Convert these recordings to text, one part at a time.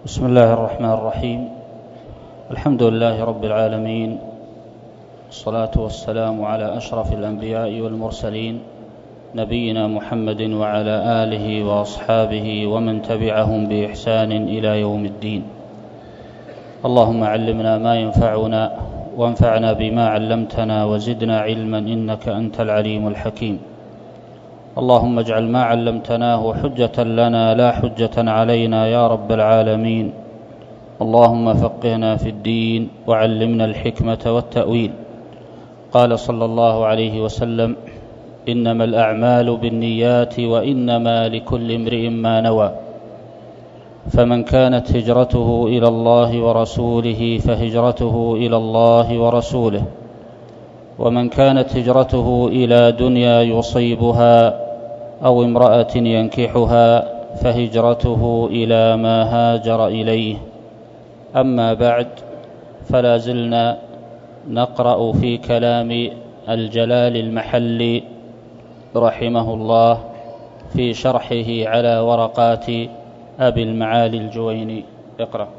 بسم الله الرحمن الرحيم. الحمد لله رب العالمين، والصلاة والسلام على أشرف الأنبياء والمرسلين، نبينا محمد وعلى آله وأصحابه ومن تبعهم بإحسان إلى يوم الدين. اللهم علمنا ما ينفعنا وانفعنا بما علمتنا وزدنا علما إنك أنت العليم الحكيم. اللهم اجعل ما علمتناه حجة لنا لا حجة علينا يا رب العالمين. اللهم فقهنا في الدين وعلمنا الحكمة والتأويل. قال صلى الله عليه وسلم: إنما الأعمال بالنيات وإنما لكل امرئ ما نوى، فمن كانت هجرته إلى الله ورسوله فهجرته إلى الله ورسوله، ومن كانت هجرته إلى دنيا يصيبها أو امرأة ينكحها فهجرته إلى ما هاجر إليه. أما بعد، فلا زلنا نقرأ في كلام الجلال المحلي رحمه الله في شرحه على ورقات أبي المعالي الجويني. اقرأ.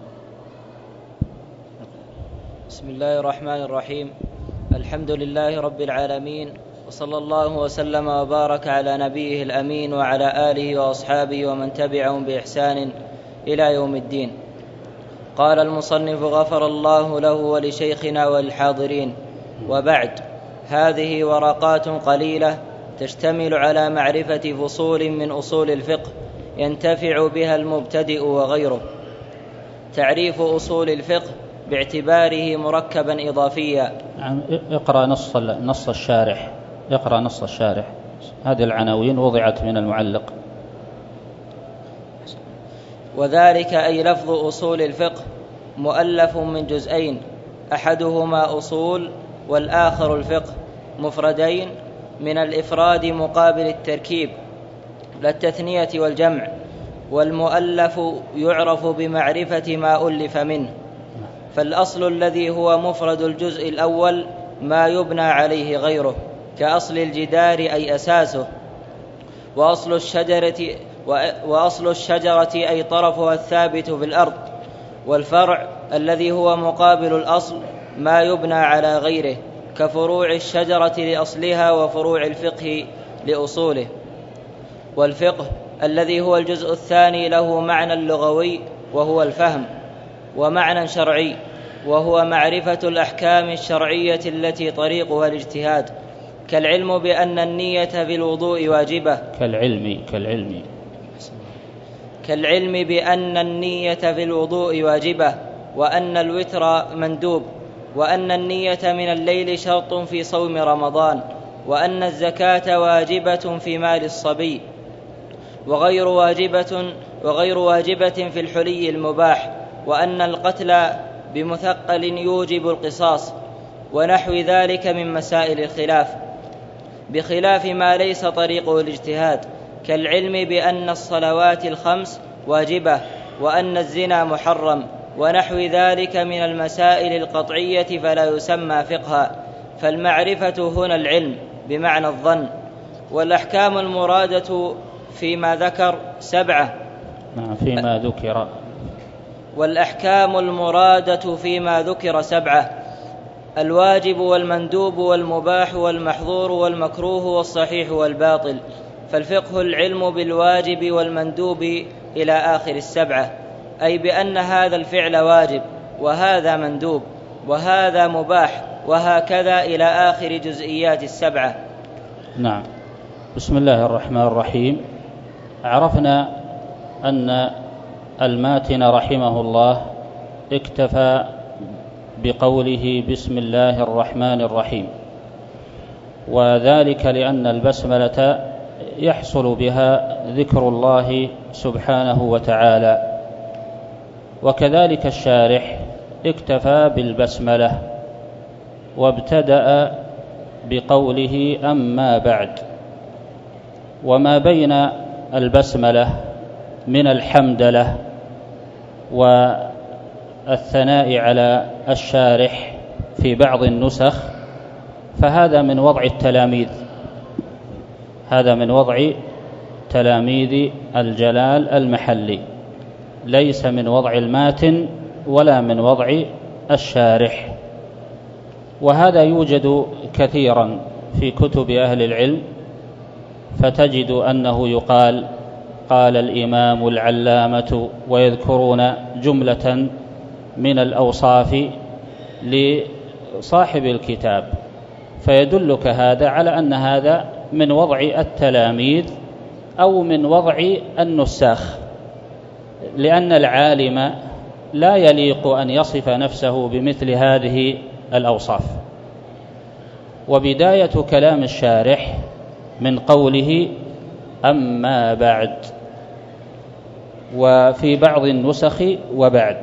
بسم الله الرحمن الرحيم. الحمد لله رب العالمين، وصلى الله وسلم وبارك على نبيه الأمين وعلى آله وأصحابه ومن تبعهم بإحسان إلى يوم الدين. قال المصنف غفر الله له ولشيخنا والحاضرين: وبعد، هذه ورقات قليلة تشتمل على معرفة فصول من أصول الفقه ينتفع بها المبتدئ وغيره. تعريف أصول الفقه باعتباره مركبا إضافيا. اقرأ نص الشارح. اقرأ نص الشارح. هذه العناوين وضعت من المعلق. وذلك أي لفظ أصول الفقه مؤلف من جزئين، أحدهما أصول والآخر الفقه، مفردين من الإفراد مقابل التركيب لا التثنية والجمع، والمؤلف يعرف بمعرفة ما ألف منه. فالأصل الذي هو مفرد الجزء الأول ما يبنى عليه غيره، كأصل الجدار أي أساسه، وأصل الشجرة أي طرفها الثابت في الأرض. والفرع الذي هو مقابل الأصل ما يبنى على غيره، كفروع الشجرة لأصلها وفروع الفقه لأصوله. والفقه الذي هو الجزء الثاني له معنى لغوي وهو الفهم، ومعنى شرعي وهو معرفة الأحكام الشرعية التي طريقها الاجتهاد، كالعلم بأن النية في الوضوء واجبة. كالعلم بأن النية في الوضوء واجبة، وأن الوتر مندوب، وأن النية من الليل شرط في صوم رمضان، وأن الزكاة واجبة في مال الصبي، وغير واجبة في الحلي المباح، وأن القتل بمثقل يوجب القصاص، ونحو ذلك من مسائل الخلاف، بخلاف ما ليس طريقه الاجتهاد، كالعلم بأن الصلوات الخمس واجبة، وأن الزنا محرم، ونحو ذلك من المسائل القطعية فلا يسمى فقها. فالمعرفة هنا العلم بمعنى الظن. والأحكام المرادة فيما ذكر 7. والأحكام المرادة فيما ذكر 7: الواجب والمندوب والمباح والمحظور والمكروه والصحيح والباطل. فالفقه العلم بالواجب والمندوب إلى آخر 7، أي بأن هذا الفعل واجب، وهذا مندوب، وهذا مباح، وهكذا إلى آخر جزئيات 7. نعم. بسم الله الرحمن الرحيم. عرفنا أن الماتن رحمه الله اكتفى بقوله بسم الله الرحمن الرحيم، وذلك لأن البسملة يحصل بها ذكر الله سبحانه وتعالى. وكذلك الشارح اكتفى بالبسملة وابتدأ بقوله أما بعد. وما بين البسملة من الحمدلة والثناء على الشارح في بعض النسخ فهذا من وضع التلاميذ، هذا من وضع تلاميذ الجلال المحلي. ليس من وضع الماتن ولا من وضع الشارح. وهذا يوجد كثيرا في كتب أهل العلم، فتجد أنه يقال قال الإمام العلامة، ويذكرون جملة من الأوصاف لصاحب الكتاب، فيدلك هذا على أن هذا من وضع التلاميذ أو من وضع النساخ، لأن العالم لا يليق أن يصف نفسه بمثل هذه الأوصاف. وبداية كلام الشارح من قوله أما بعد، وفي بعض النسخ وبعد.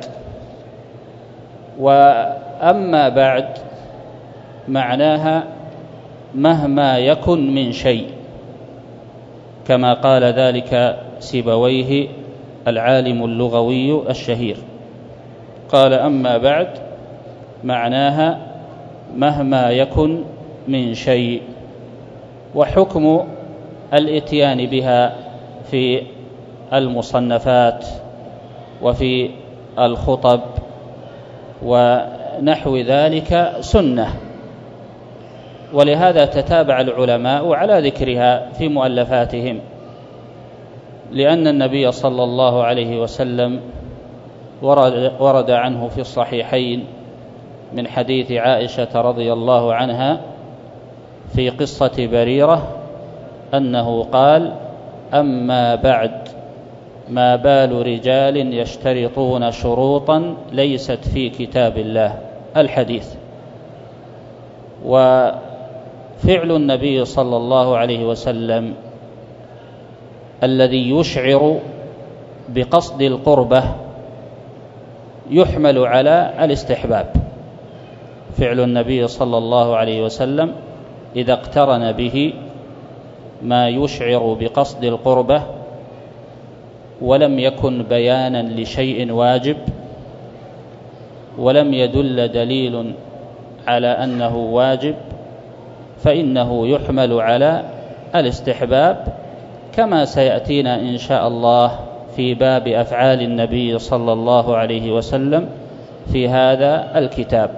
وأما بعد معناها مهما يكن من شيء، كما قال ذلك سيبويه العالم اللغوي الشهير، قال أما بعد معناها مهما يكن من شيء. وحكم الإتيان بها في المصنفات وفي الخطب ونحو ذلك سنة، ولهذا تتابع العلماء على ذكرها في مؤلفاتهم، لأن النبي صلى الله عليه وسلم ورد عنه في الصحيحين من حديث عائشة رضي الله عنها في قصة بريرة أنه قال أما بعد ما بال رجال يشترطون شروطا ليست في كتاب الله، الحديث. وفعل النبي صلى الله عليه وسلم الذي يشعر بقصد القربة يحمل على الاستحباب. فعل النبي صلى الله عليه وسلم إذا اقترن به ما يشعر بقصد القربة ولم يكن بيانا لشيء واجب ولم يدل دليل على أنه واجب، فإنه يحمل على الاستحباب، كما سيأتينا إن شاء الله في باب أفعال النبي صلى الله عليه وسلم في هذا الكتاب.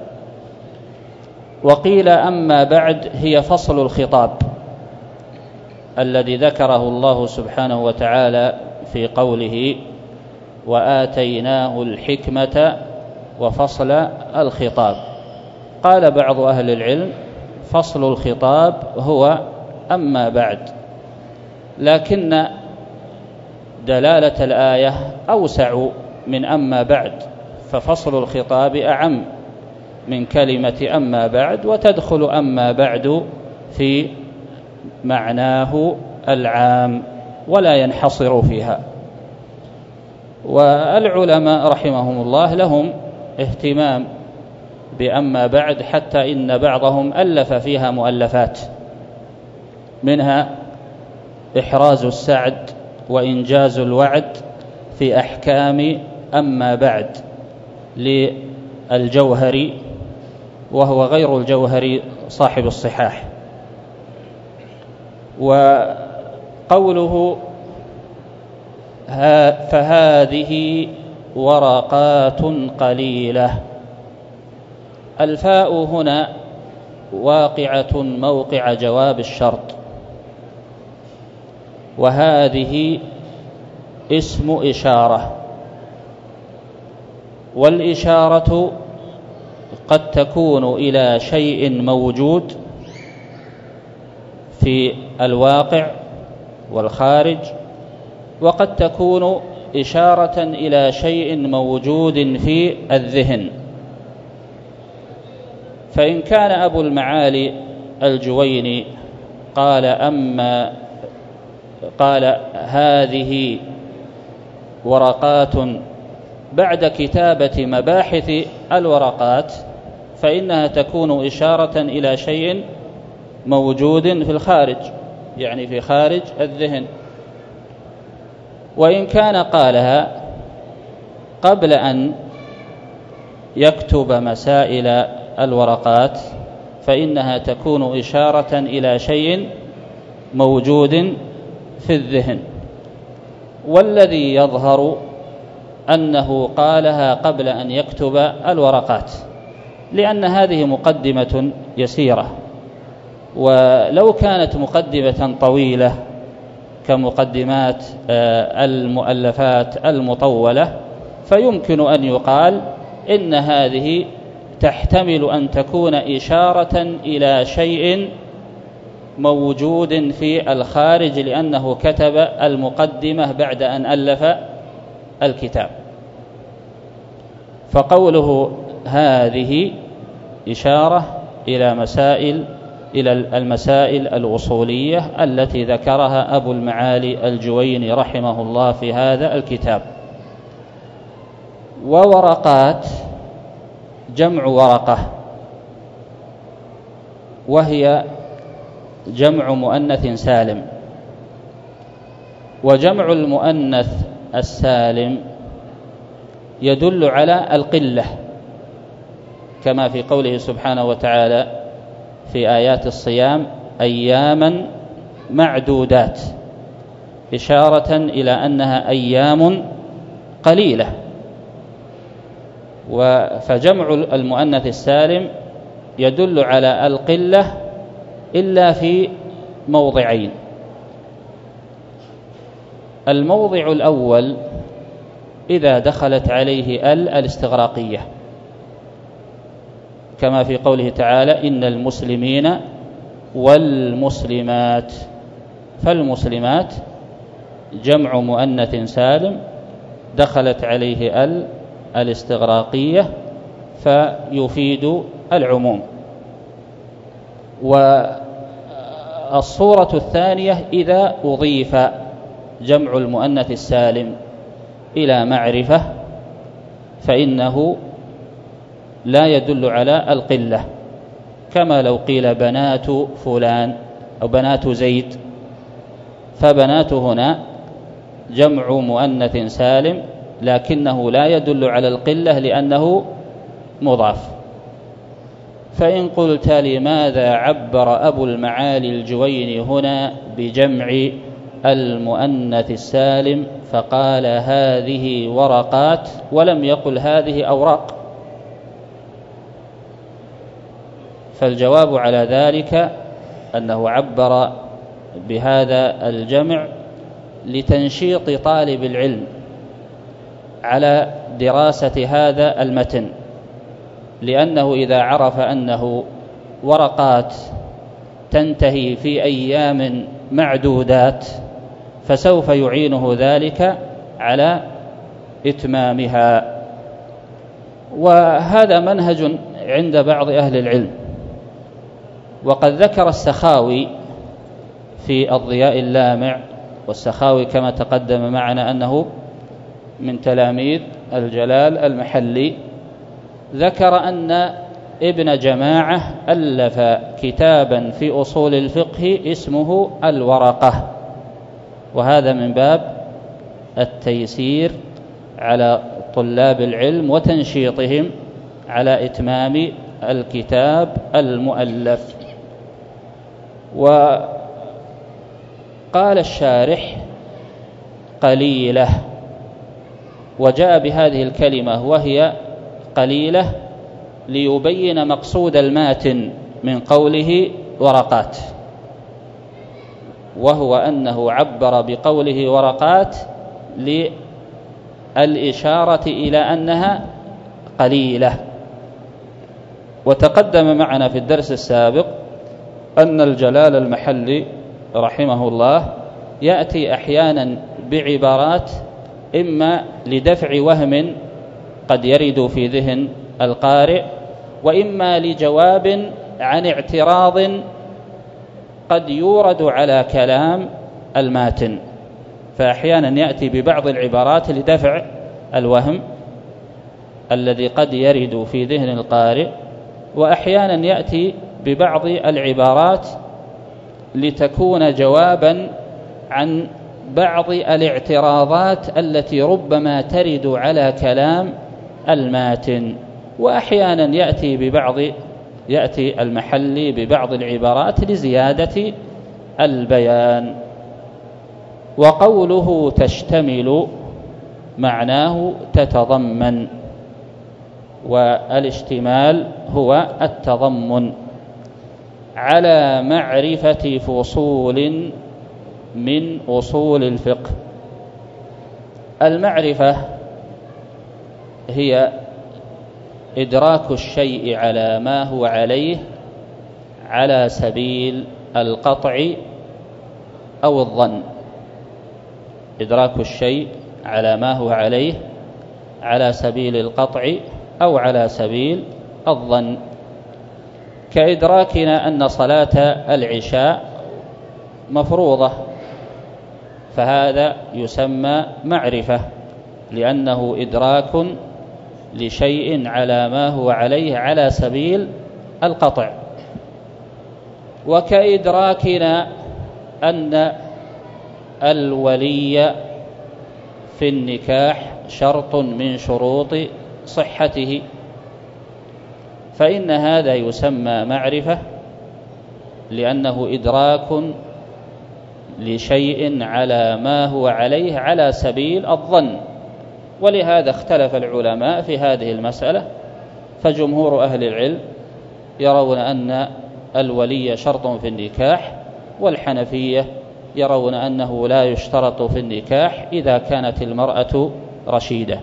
وقيل أما بعد هي فصل الخطاب الذي ذكره الله سبحانه وتعالى في قوله وآتيناه الحكمة وفصل الخطاب. قال بعض أهل العلم فصل الخطاب هو أما بعد، لكن دلالة الآية أوسع من أما بعد، ففصل الخطاب أعم من كلمة أما بعد، وتدخل أما بعد في معناه العام ولا ينحصر فيها. والعلماء رحمهم الله لهم اهتمام بأما بعد، حتى إن بعضهم ألف فيها مؤلفات، منها إحراز السعد وإنجاز الوعد في أحكام أما بعد للجوهري، وهو غير الجوهري صاحب الصحاح. وقوله فهذه ورقات قليلة، الفاء هنا واقعة موقع جواب الشرط، وهذه اسم إشارة، والإشارة قد تكون إلى شيء موجود في الواقع والخارج، وقد تكون إشارة إلى شيء موجود في الذهن. فإن كان أبو المعالي الجويني قال هذه ورقات بعد كتابة مباحث الورقات، فإنها تكون إشارة إلى شيء موجود في الخارج، يعني في خارج الذهن. وإن كان قالها قبل أن يكتب مسائل الورقات، فإنها تكون إشارة إلى شيء موجود في الذهن. والذي يظهر أنه قالها قبل أن يكتب الورقات، لأن هذه مقدمة يسيرة، ولو كانت مقدمة طويلة كمقدمات المؤلفات المطولة فيمكن أن يقال إن هذه تحتمل أن تكون إشارة إلى شيء موجود في الخارج، لأنه كتب المقدمة بعد أن ألف الكتاب. فقوله هذه إشارة إلى المسائل الأصولية التي ذكرها أبو المعالي الجويني رحمه الله في هذا الكتاب. وورقات جمع ورقة، وهي جمع مؤنث سالم. وجمع المؤنث السالم يدل على القلة، كما في قوله سبحانه وتعالى في آيات الصيام أياما معدودات، إشارة إلى أنها أيام قليلة. فجمع المؤنث السالم يدل على القلة إلا في موضعين. الموضع الأول إذا دخلت عليه الاستغراقية، كما في قوله تعالى إن المسلمين والمسلمات، فالمسلمات جمع مؤنث سالم دخلت عليه الاستغراقية فيفيد العموم. والصورة الثانية إذا أضيف جمع المؤنث السالم إلى معرفة فإنه لا يدل على القلة، كما لو قيل بنات فلان أو بنات زيد، فبنات هنا جمع مؤنث سالم لكنه لا يدل على القلة لأنه مضاف. فإن قلت لماذا عبر أبو المعالي الجويني هنا بجمع المؤنث السالم فقال هذه ورقات ولم يقل هذه أوراق؟ فالجواب على ذلك أنه عبر بهذا الجمع لتنشيط طالب العلم على دراسة هذا المتن، لأنه إذا عرف أنه ورقات تنتهي في أيام معدودات فسوف يعينه ذلك على إتمامها. وهذا منهج عند بعض أهل العلم. وقد ذكر السخاوي في الضياء اللامع، والسخاوي كما تقدم معنا أنه من تلاميذ الجلال المحلي، ذكر أن ابن جماعة ألف كتابا في أصول الفقه اسمه الورقة، وهذا من باب التيسير على طلاب العلم وتنشيطهم على إتمام الكتاب المؤلف. وقال الشارح قليلة، وجاء بهذه الكلمة وهي قليلة ليبين مقصود الماتن من قوله ورقات، وهو أنه عبر بقوله ورقات للإشارة إلى أنها قليلة. وتقدم معنا في الدرس السابق أن الجلال المحلي رحمه الله يأتي أحيانا بعبارات إما لدفع وهم قد يرد في ذهن القارئ، وإما لجواب عن اعتراض قد يورد على كلام الماتن. فأحيانا يأتي ببعض العبارات لدفع الوهم الذي قد يرد في ذهن القارئ، وأحيانا يأتي ببعض العبارات لتكون جوابا عن بعض الاعتراضات التي ربما ترد على كلام الماتن. وأحيانا يأتي المحلي ببعض العبارات لزيادة البيان. وقوله تشتمل معناه تتضمن، والاشتمال هو التضمن على معرفة فصول من أصول الفقه. المعرفة هي إدراك الشيء على ما هو عليه على سبيل القطع أو الظن. إدراك الشيء على ما هو عليه على سبيل القطع أو على سبيل الظن، كإدراكنا أن صلاة العشاء مفروضة، فهذا يسمى معرفة لأنه إدراك لشيء على ما هو عليه على سبيل القطع. وكإدراكنا أن الولي في النكاح شرط من شروط صحته، فإن هذا يسمى معرفة لأنه إدراك لشيء على ما هو عليه على سبيل الظن. ولهذا اختلف العلماء في هذه المسألة، فجمهور أهل العلم يرون أن الولي شرط في النكاح، والحنفية يرون أنه لا يشترط في النكاح إذا كانت المرأة رشيدة.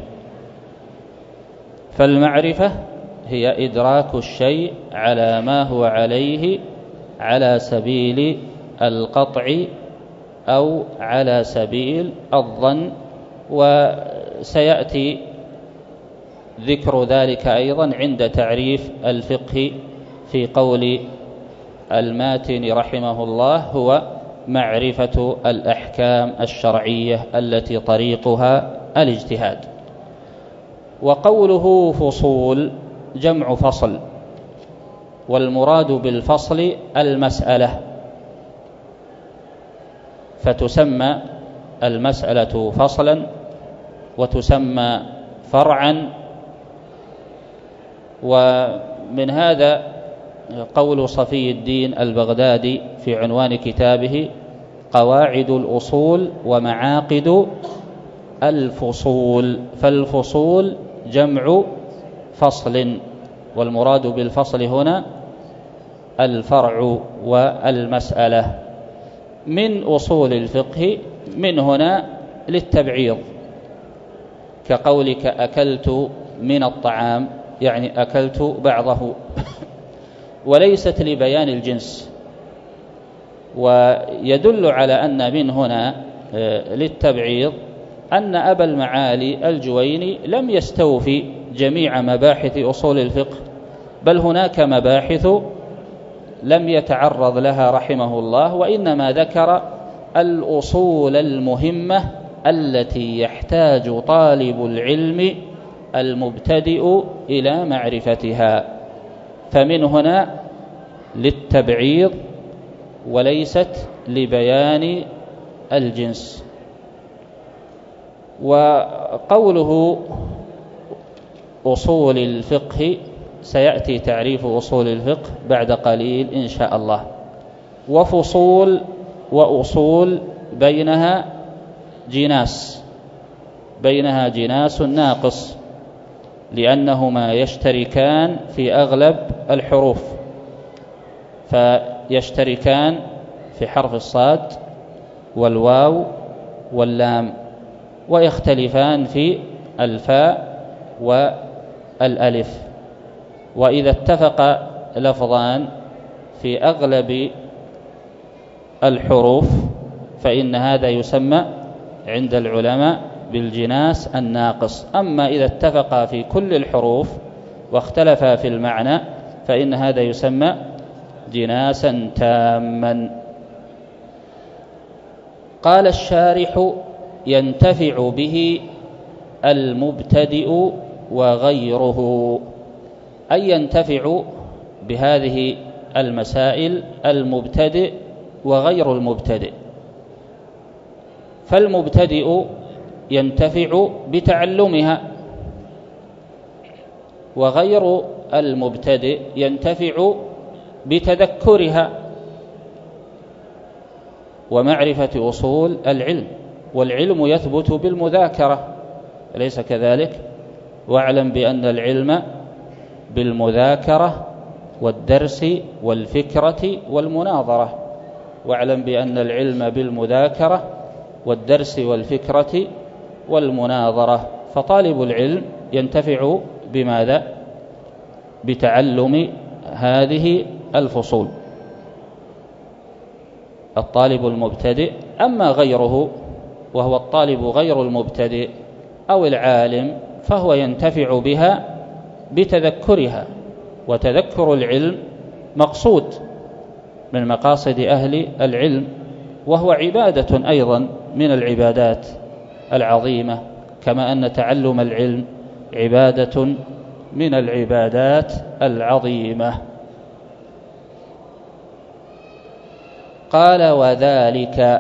فالمعرفة هي إدراك الشيء على ما هو عليه على سبيل القطع أو على سبيل الظن، وسيأتي ذكر ذلك أيضا عند تعريف الفقه في قول الماتن رحمه الله: هو معرفة الأحكام الشرعية التي طريقها الاجتهاد. وقوله فصول جمع فصل، والمراد بالفصل المسألة، فتسمى المسألة فصلا وتسمى فرعا. ومن هذا قول صفي الدين البغدادي في عنوان كتابه: قواعد الأصول ومعاقد الفصول. فالفصول جمع فصل، والمراد بالفصل هنا الفرع والمسألة. من أصول الفقه من هنا للتبعيض، كقولك أكلت من الطعام، يعني أكلت بعضه، وليست لبيان الجنس. ويدل على أن من هنا للتبعيض أن أبا المعالي الجويني لم يستوفي جميع مباحث أصول الفقه، بل هناك مباحث لم يتعرض لها رحمه الله، وإنما ذكر الأصول المهمة التي يحتاج طالب العلم المبتدئ إلى معرفتها. فمن هنا للتبعيض وليست لبيان الجنس. وقوله أصول الفقه سيأتي تعريف أصول الفقه بعد قليل إن شاء الله. وفصول وأصول بينها جناس ناقص، لأنهما يشتركان في أغلب الحروف، فيشتركان في حرف الصاد والواو واللام، ويختلفان في الفاء والألف. وإذا اتفق لفظان في أغلب الحروف فإن هذا يسمى عند العلماء بالجناس الناقص. أما إذا اتفقا في كل الحروف واختلفا في المعنى فإن هذا يسمى جناسا تاما. قال الشارح: ينتفع به المبتدئ وغيره، أي ينتفع بهذه المسائل المبتدئ وغير المبتدئ. فالمبتدئ ينتفع بتعلمها، وغير المبتدئ ينتفع بتذكرها ومعرفة أصول العلم. والعلم يثبت بالمذاكرة، أليس كذلك؟ واعلم بأن العلم بالمذاكرة والدرس والفكرة والمناظرة. واعلم بأن العلم بالمذاكرة والدرس والفكرة والمناظرة. فطالب العلم ينتفع بماذا؟ بتعلم هذه الفصول، الطالب المبتدئ. أما غيره وهو الطالب غير المبتدئ أو العالم فهو ينتفع بها بتذكرها، وتذكر العلم مقصود من مقاصد أهل العلم، وهو عبادة أيضا من العبادات العظيمة، كما أن تعلم العلم عبادة من العبادات العظيمة. قال وذلك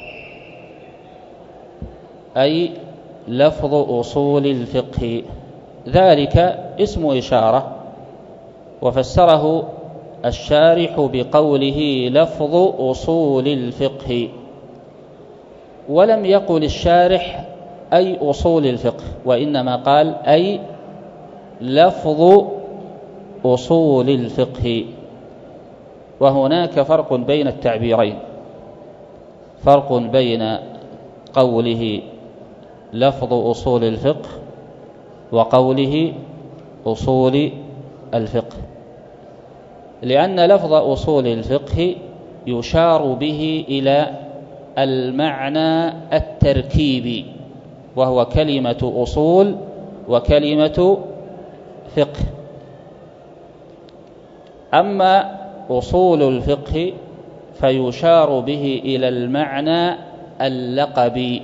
أي لفظ أصول الفقه. ذلك اسم إشارة، وفسره الشارح بقوله لفظ أصول الفقه، ولم يقل الشارح أي أصول الفقه، وإنما قال أي لفظ أصول الفقه. وهناك فرق بين التعبيرين، فرق بين قوله لفظ أصول الفقه وقوله أصول الفقه، لأن لفظ أصول الفقه يشار به إلى المعنى التركيبي، وهو كلمة أصول وكلمة فقه. أما أصول الفقه فيشار به إلى المعنى اللقبي،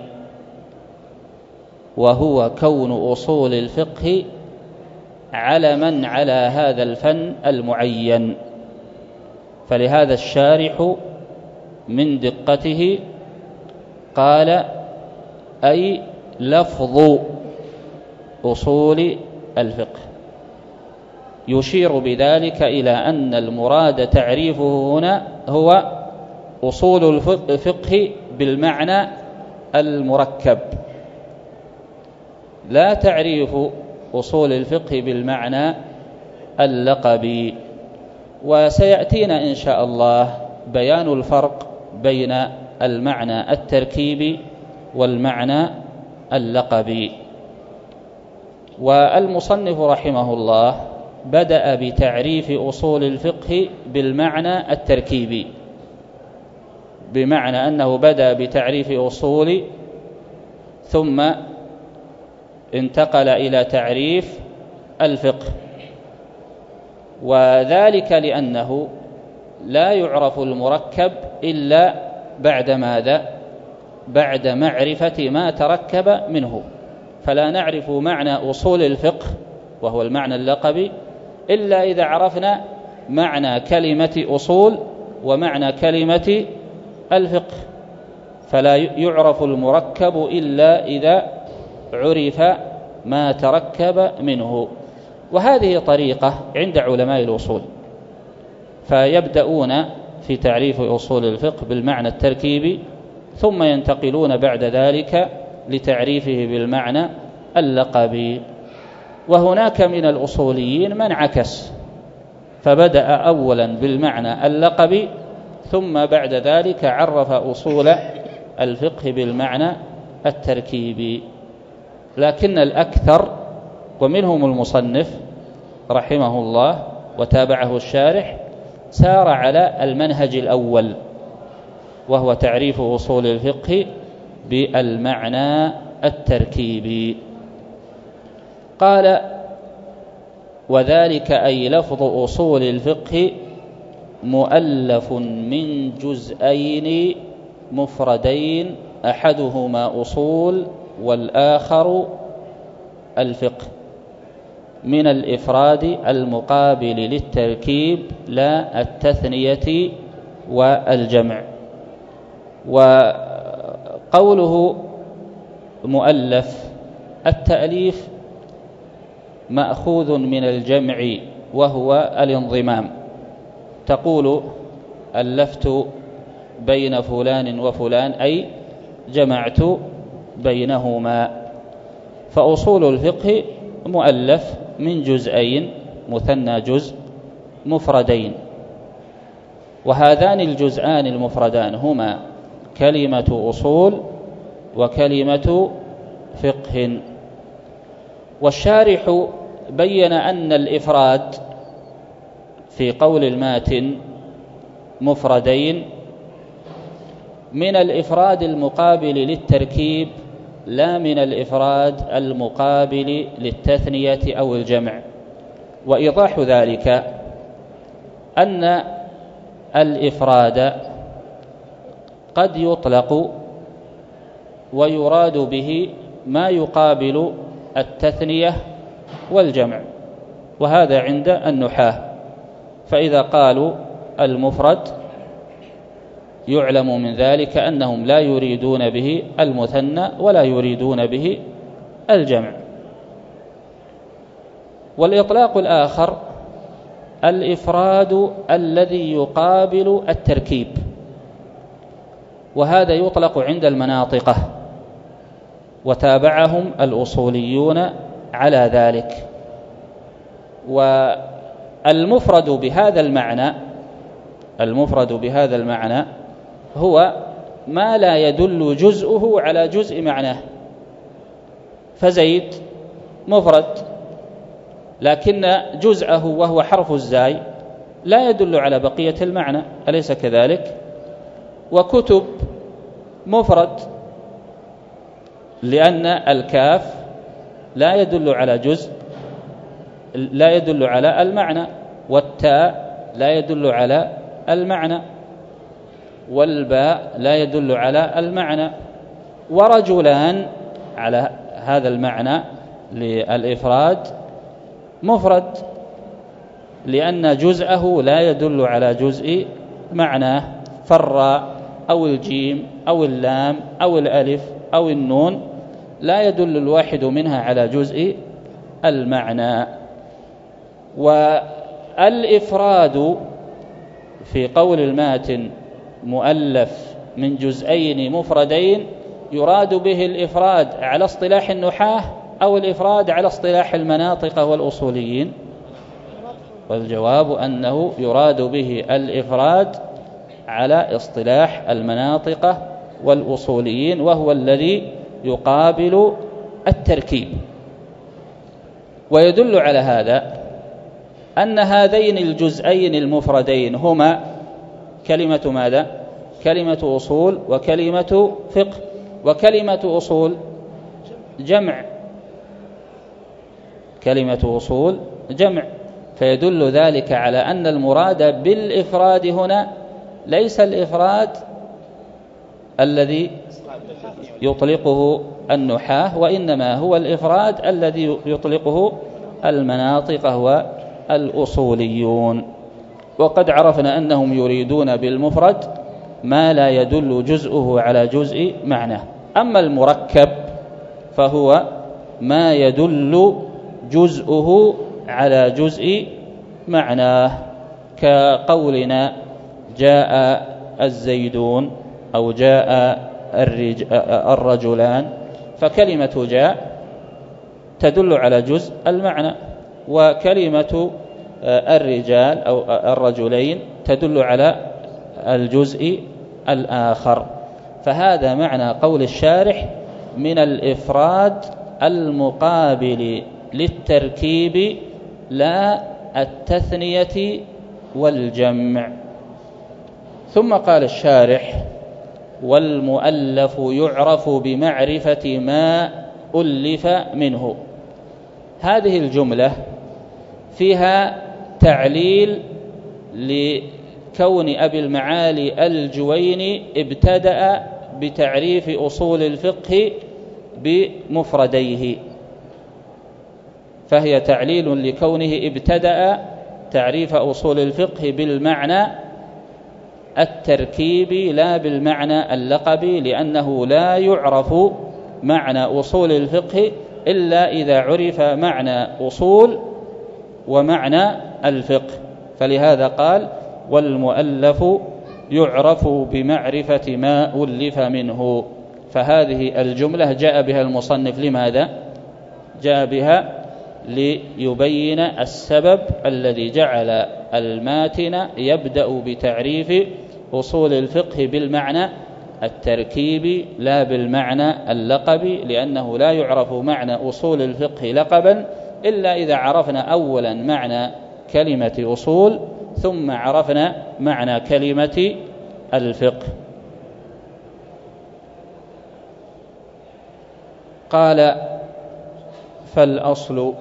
وهو كون أصول الفقه علما على هذا الفن المعين. فلهذا الشارح من دقته قال أي لفظ أصول الفقه، يشير بذلك إلى أن المراد تعريفه هنا هو أصول الفقه بالمعنى المركب، لا تعريف أصول الفقه بالمعنى اللقبي. وسيأتينا إن شاء الله بيان الفرق بين المعنى التركيبي والمعنى اللقبي. والمصنف رحمه الله بدأ بتعريف أصول الفقه بالمعنى التركيبي، بمعنى أنه بدأ بتعريف أصول ثم انتقل إلى تعريف الفقه، وذلك لأنه لا يعرف المركب إلا بعد ماذا؟ بعد معرفة ما تركب منه. فلا نعرف معنى أصول الفقه وهو المعنى اللقبي إلا إذا عرفنا معنى كلمة أصول ومعنى كلمة الفقه، فلا يعرف المركب إلا إذا عرف ما تركب منه. وهذه طريقة عند علماء الأصول، فيبدأون في تعريف أصول الفقه بالمعنى التركيبي ثم ينتقلون بعد ذلك لتعريفه بالمعنى اللقبي. وهناك من الأصوليين من عكس، فبدأ أولا بالمعنى اللقبي ثم بعد ذلك عرف أصول الفقه بالمعنى التركيبي. لكن الأكثر ومنهم المصنف رحمه الله وتابعه الشارح سار على المنهج الأول، وهو تعريف أصول الفقه بالمعنى التركيبي. قال وذلك أي لفظ أصول الفقه مؤلف من جزئين مفردين أحدهما أصول والآخر الفقه، من الإفراد المقابل للتركيب لا التثنية والجمع. وقوله مؤلف، التأليف مأخوذ من الجمع وهو الانضمام، تقول ألفت بين فلان وفلان أي جمعت بينهما. فأصول الفقه مؤلف من جزئين، مثنى جزء، مفردين، وهذان الجزءان المفردان هما كلمة أصول وكلمة فقه. والشارح بين أن الإفراد في قول الماتن مفردين من الإفراد المقابل للتركيب، لا من الإفراد المقابل للتثنية أو الجمع. وإيضاح ذلك أن الإفراد قد يطلق ويراد به ما يقابل التثنية والجمع، وهذا عند النحاة. فإذا قالوا المفرد يعلم من ذلك أنهم لا يريدون به المثنى ولا يريدون به الجمع. والإطلاق الآخر الإفراد الذي يقابل التركيب، وهذا يطلق عند المناطقة، وتابعهم الأصوليون على ذلك. والمفرد بهذا المعنى هو ما لا يدل جزءه على جزء معناه. فزيد مفرد لكن جزءه وهو حرف الزاي لا يدل على بقية المعنى، أليس كذلك؟ وكتب مفرد لأن الكاف لا يدل على جزء، لا يدل على المعنى، والتاء لا يدل على المعنى، والباء لا يدل على المعنى. ورجلان على هذا المعنى للإفراد مفرد لأن جزءه لا يدل على جزء معناه، فالراء أو الجيم أو اللام أو الألف أو النون لا يدل الواحد منها على جزء المعنى. والإفراد في قول الماتن مؤلف من جزئين مفردين يراد به الإفراد على اصطلاح النحاة أو الإفراد على اصطلاح المناطق والأصوليين؟ والجواب أنه يراد به الإفراد على اصطلاح المناطق والأصوليين، وهو الذي يقابل التركيب. ويدل على هذا أن هذين الجزئين المفردين هما كلمة ماذا؟ كلمة أصول وكلمة فقه. وكلمة أصول جمع، كلمة أصول جمع، فيدل ذلك على أن المراد بالإفراد هنا ليس الإفراد الذي يطلقه النحاة، وإنما هو الإفراد الذي يطلقه المناطق والأصوليون. وقد عرفنا أنهم يريدون بالمفرد ما لا يدل جزءه على جزء معناه. أما المركب فهو ما يدل جزءه على جزء معناه، كقولنا جاء الزيدون أو جاء الرجلان، فكلمة جاء تدل على جزء المعنى، وكلمة الرجال أو الرجلين تدل على الجزء الآخر. فهذا معنى قول الشارح من الإفراد المقابل للتركيب لا التثنية والجمع. ثم قال الشارح والمؤلف يعرف بمعرفة ما ألف منه. هذه الجملة فيها تعليل لكون أبي المعالي الجويني ابتدأ بتعريف أصول الفقه بمفرديه، فهي تعليل لكونه ابتدأ تعريف أصول الفقه بالمعنى التركيبي لا بالمعنى اللقبي، لأنه لا يعرف معنى أصول الفقه إلا إذا عرف معنى أصول ومعنى الفقه. فلهذا قال والمؤلف يعرف بمعرفة ما ألف منه. فهذه الجملة جاء بها المصنف لماذا؟ جاء بها ليبين السبب الذي جعل الماتن يبدأ بتعريف أصول الفقه بالمعنى التركيبي لا بالمعنى اللقبي، لأنه لا يعرف معنى أصول الفقه لقبا إلا إذا عرفنا أولا معنى كلمة أصول ثم عرفنا معنى كلمة الفقه. قال فالأصل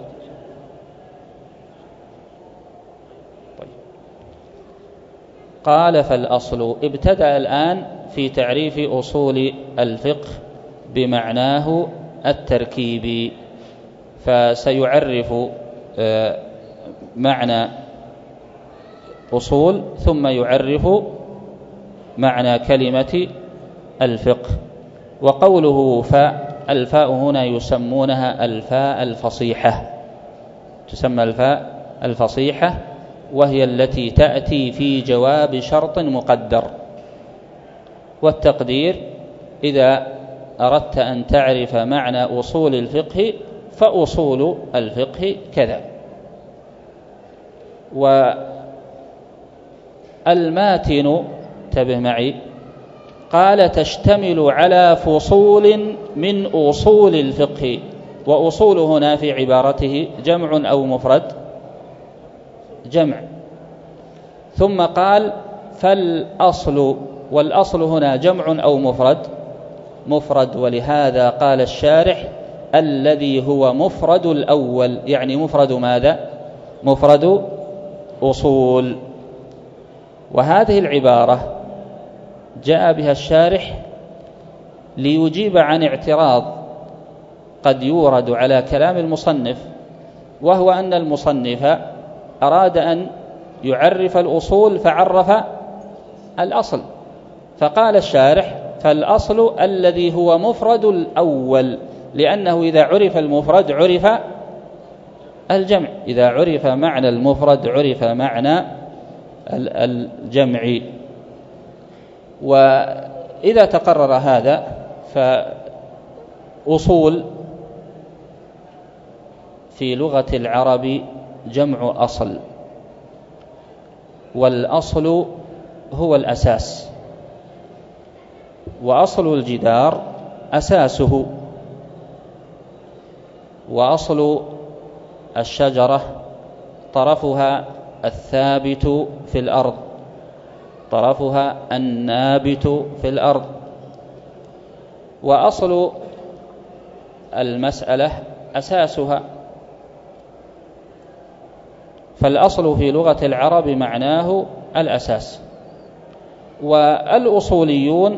ابتدأ الآن في تعريف أصول الفقه بمعناه التركيبي، فسيعرف معنى أصول ثم يعرف معنى كلمة الفقه. وقوله الفاء هنا يسمونها الفاء الفصيحة، تسمى الفاء الفصيحة، وهي التي تأتي في جواب شرط مقدر. والتقدير إذا أردت أن تعرف معنى أصول الفقه فأصول الفقه كذا. والماتن انتبه معي قال تشتمل على فصول من أصول الفقه، وأصول هنا في عبارته جمع أو مفرد؟ جمع. ثم قال فالأصل، والأصل هنا جمع أو مفرد؟ مفرد. ولهذا قال الشارح الذي هو مفرد الأول، يعني مفرد ماذا؟ مفرد أصول. وهذه العبارة جاء بها الشارح ليجيب عن اعتراض قد يورد على كلام المصنف، وهو أن المصنف أراد أن يعرف الأصول فعرف الأصل، فقال الشارح فالأصل الذي هو مفرد الأول، لأنه إذا عرف المفرد عرف الجمع، إذا عرف معنى المفرد عرف معنى الجمع. وإذا تقرر هذا فأصول في لغة العرب جمع أصل، والأصل هو الأساس، وأصل الجدار أساسه، وأصل الشجرة طرفها الثابت في الأرض، طرفها النابت في الأرض. وأصل المسألة أساسها. فالأصل في لغة العرب معناه الأساس. والأصوليون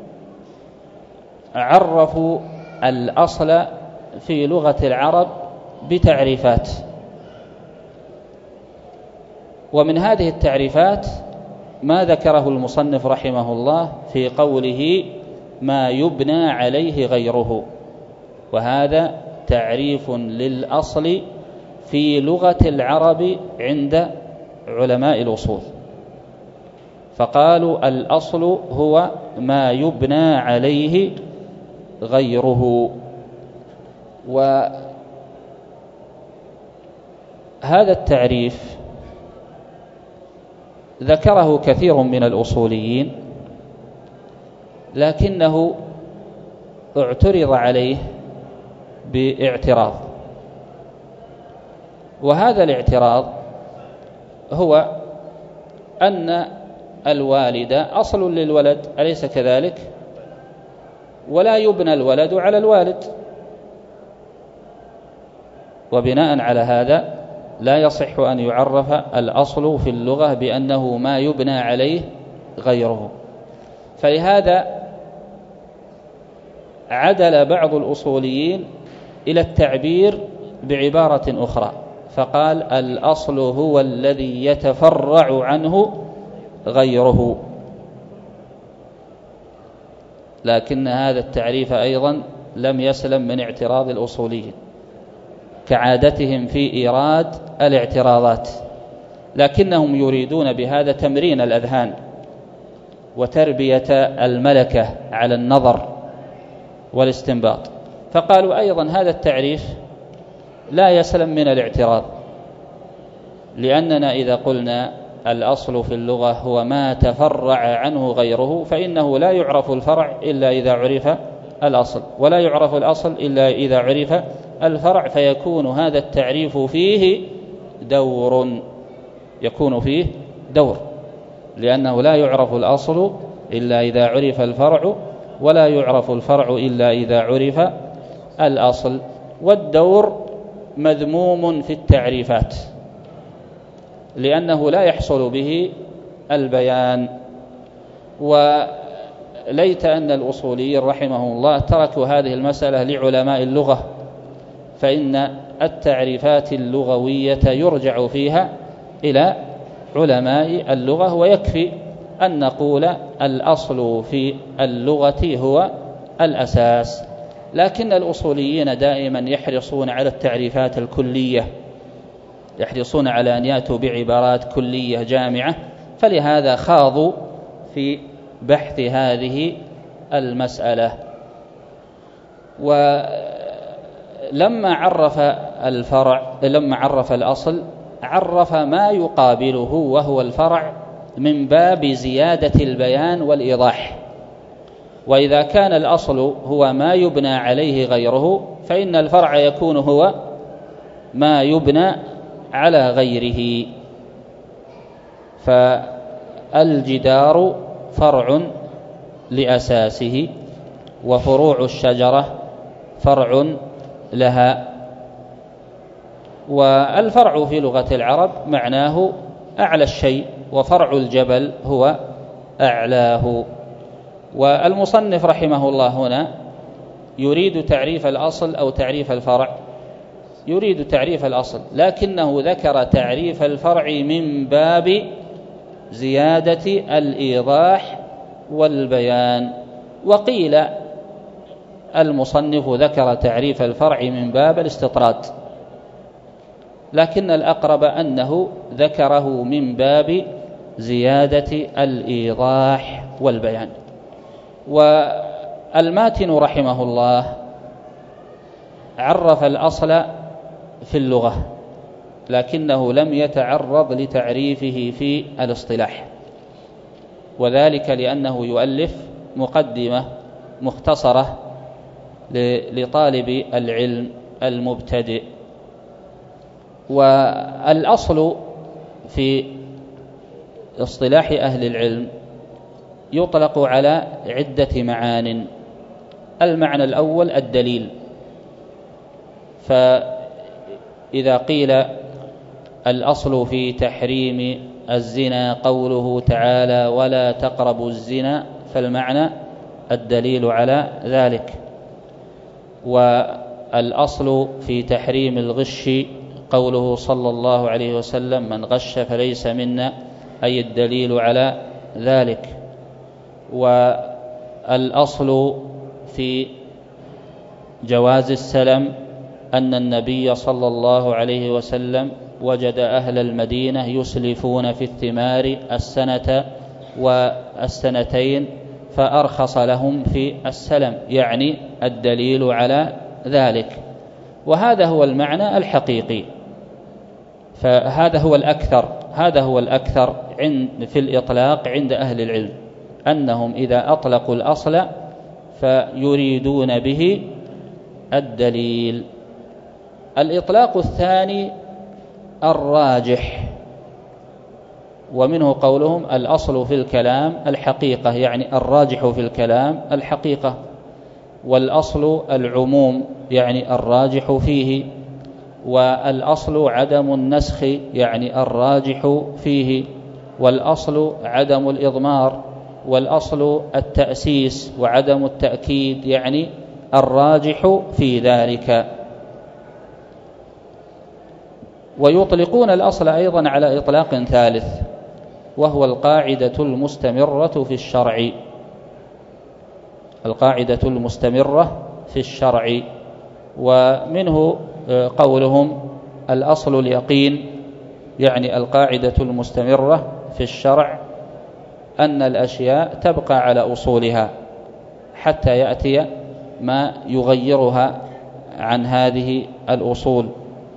عرفوا الأصل في لغة العرب بتعريفات، ومن هذه التعريفات ما ذكره المصنف رحمه الله في قوله ما يبنى عليه غيره، وهذا تعريف للأصل في لغة العرب عند علماء الأصول، فقالوا الأصل هو ما يبنى عليه غيره. وهذا التعريف ذكره كثير من الأصوليين، لكنه اعترض عليه باعتراض، وهذا الاعتراض هو أن الوالد أصل للولد، أليس كذلك؟ ولا يبنى الولد على الوالد، وبناء على هذا لا يصح أن يعرف الأصل في اللغة بأنه ما يبنى عليه غيره. فلهذا عدل بعض الأصوليين إلى التعبير بعبارة أخرى، فقال الأصل هو الذي يتفرع عنه غيره. لكن هذا التعريف أيضا لم يسلم من اعتراض الأصوليين كعادتهم في إيراد الاعتراضات، لكنهم يريدون بهذا تمرين الأذهان وتربية الملكة على النظر والاستنباط. فقالوا أيضا هذا التعريف لا يسلم من الاعتراض، لأننا إذا قلنا الأصل في اللغة هو ما تفرع عنه غيره، فإنه لا يعرف الفرع إلا إذا عرف الأصل، ولا يعرف الأصل إلا إذا عرف الفرع، فيكون هذا التعريف فيه دور، يكون فيه دور، لأنه لا يعرف الأصل إلا إذا عرف الفرع، ولا يعرف الفرع إلا إذا عرف الأصل. والدور مذموم في التعريفات، لأنه لا يحصل به البيان. وليت أن الأصوليين رحمهم الله تركوا هذه المسألة لعلماء اللغة، فإن التعريفات اللغوية يرجع فيها إلى علماء اللغة، ويكفي أن نقول الأصل في اللغة هو الأساس. لكن الأصوليين دائما يحرصون على التعريفات الكلية، يحرصون على أن يأتوا بعبارات كلية جامعة، فلهذا خاضوا في بحث هذه المسألة. ولما عرف الفرع، لما عرف الأصل، عرف ما يقابله وهو الفرع من باب زيادة البيان والإيضاح. وإذا كان الأصل هو ما يبنى عليه غيره، فإن الفرع يكون هو ما يبنى على غيره. فالجدار فرع لأساسه، وفروع الشجرة فرع لها. والفرع في لغة العرب معناه أعلى الشيء، وفرع الجبل هو أعلاه. والمصنف رحمه الله هنا يريد تعريف الأصل أو تعريف الفرع؟ يريد تعريف الأصل، لكنه ذكر تعريف الفرع من باب زيادة الإيضاح والبيان. وقيل المصنف ذكر تعريف الفرع من باب الاستطراد، لكن الأقرب أنه ذكره من باب زيادة الإيضاح والبيان. والماتن رحمه الله عرف الأصل في اللغة، لكنه لم يتعرض لتعريفه في الاصطلاح، وذلك لأنه يؤلف مقدمة مختصرة لطالب العلم المبتدئ. والأصل في اصطلاح أهل العلم يطلق على عدة معان. المعنى الأول الدليل، فإذا قيل الأصل في تحريم الزنا قوله تعالى ولا تقربوا الزنا، فالمعنى الدليل على ذلك. والأصل في تحريم الغش قوله صلى الله عليه وسلم من غش فليس منا، أي الدليل على ذلك. والأصل في جواز السلم أن النبي صلى الله عليه وسلم وجد أهل المدينة يسلفون في الثمار السنة والسنتين فأرخص لهم في السلم، يعني الدليل على ذلك. وهذا هو المعنى الحقيقي، فهذا هو الأكثر، هذا هو الأكثر في الإطلاق عند أهل العلم، أنهم إذا أطلقوا الأصل فيريدون به الدليل. الإطلاق الثاني الراجح، ومنه قولهم الأصل في الكلام الحقيقة، يعني الراجح في الكلام الحقيقة. والأصل العموم، يعني الراجح فيه. والأصل عدم النسخ، يعني الراجح فيه. والأصل عدم الإضمار. والأصل التأسيس وعدم التأكيد، يعني الراجح في ذلك. ويطلقون الأصل أيضا على إطلاق ثالث، وهو القاعدة المستمرة في الشرع. القاعدة المستمرة في الشرع. ومنه قولهم الأصل اليقين، يعني القاعدة المستمرة في الشرع أن الأشياء تبقى على أصولها حتى يأتي ما يغيرها عن هذه الأصول.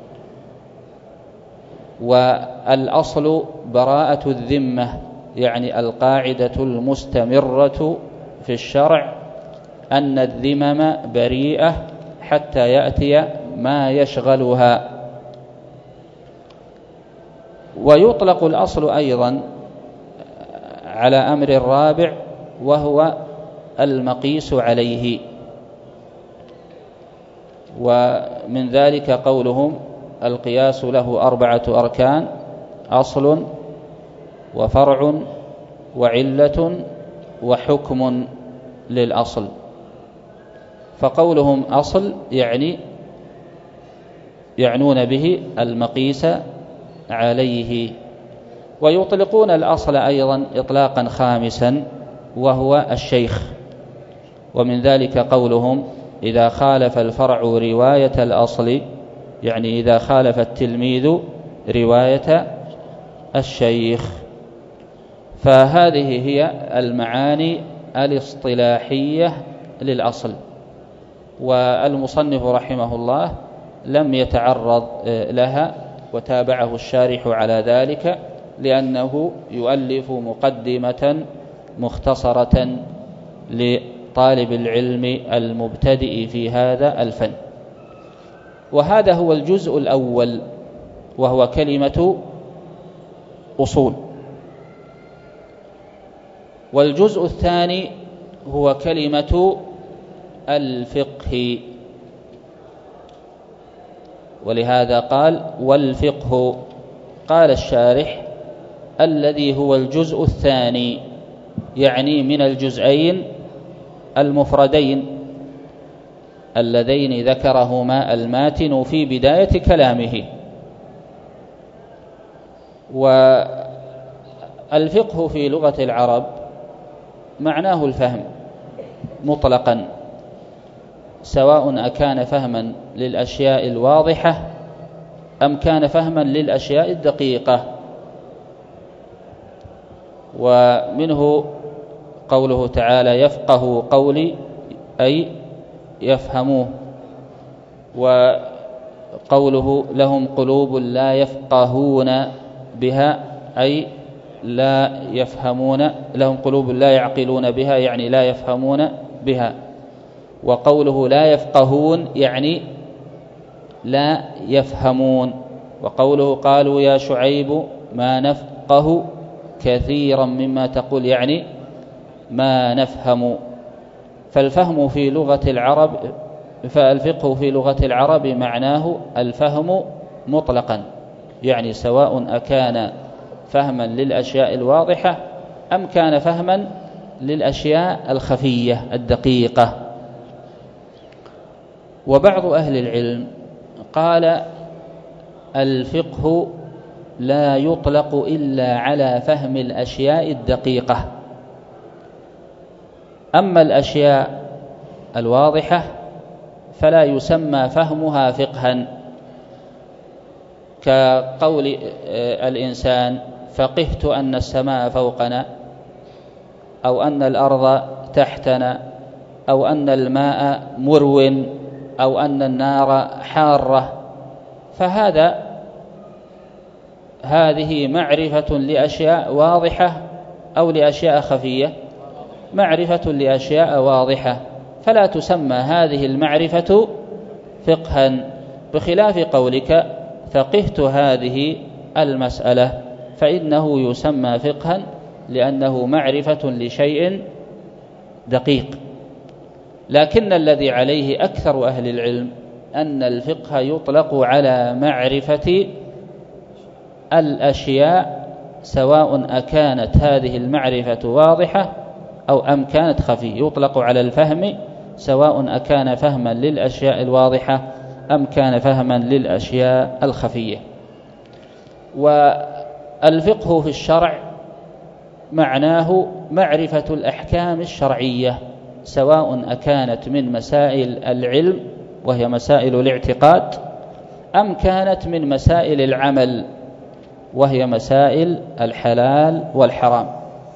والأصل براءة الذمة، يعني القاعدة المستمرة في الشرع أن الذمم بريئة حتى يأتي ما يشغلها. ويطلق الأصل أيضا على أمر رابع وهو المقيس عليه، ومن ذلك قولهم القياس له 4 أركان: أصل وفرع وعلة وحكم للأصل. فقولهم أصل يعنون به المقيس عليه. ويطلقون الأصل أيضا إطلاقا خامسا وهو الشيخ، ومن ذلك قولهم إذا خالف الفرع رواية الأصل، يعني إذا خالف التلميذ رواية الشيخ. فهذه هي المعاني الاصطلاحية للأصل، والمصنف رحمه الله لم يتعرض لها، وتابعه الشارح على ذلك لأنه يؤلف مقدمة مختصرة لطالب العلم المبتدئ في هذا الفن. وهذا هو الجزء الأول وهو كلمة أصول. والجزء الثاني هو كلمة الفقه، ولهذا قال والفقه. قال الشارح الذي هو الجزء الثاني، يعني من الجزئين المفردين اللذين ذكرهما الماتن في بداية كلامه. والفقه في لغة العرب معناه الفهم مطلقا، سواء أكان فهما للأشياء الواضحة أم كان فهما للأشياء الدقيقة. ومنه قوله تعالى يفقه قولي أي يفهموه، وقوله لهم قلوب لا يفقهون بها أي لا يفهمون، لهم قلوب لا يعقلون بها يعني لا يفهمون بها. وقوله لا يفقهون يعني لا يفهمون. وقوله قالوا يا شعيب ما نفقه كثيرا مما تقول يعني ما نفهم. فالفهم في لغة العرب، فالفقه في لغة العرب معناه الفهم مطلقا، يعني سواء أكان فهما للأشياء الواضحة أم كان فهما للأشياء الخفية الدقيقة. وبعض أهل العلم قال الفقه لا يطلق إلا على فهم الأشياء الدقيقة، أما الأشياء الواضحة فلا يسمى فهمها فقها، كقول الإنسان فقهت أن السماء فوقنا، أو أن الأرض تحتنا، أو أن الماء مرو، أو أن النار حارة. هذه معرفة لأشياء واضحة أو لأشياء خفية؟ معرفة لأشياء واضحة، فلا تسمى هذه المعرفة فقها، بخلاف قولك فقهت هذه المسألة فإنه يسمى فقها لأنه معرفة لشيء دقيق. لكن الذي عليه أكثر أهل العلم أن الفقه يطلق على معرفة الأشياء سواء أكانت هذه المعرفة واضحة أو أم كانت خفية، يطلق على الفهم سواء أكان فهما للأشياء الواضحة أم كان فهما للأشياء الخفية. والفقه في الشرع معناه معرفة الأحكام الشرعية، سواء أكانت من مسائل العلم وهي مسائل الاعتقاد أم كانت من مسائل العمل وهي مسائل الحلال والحرام.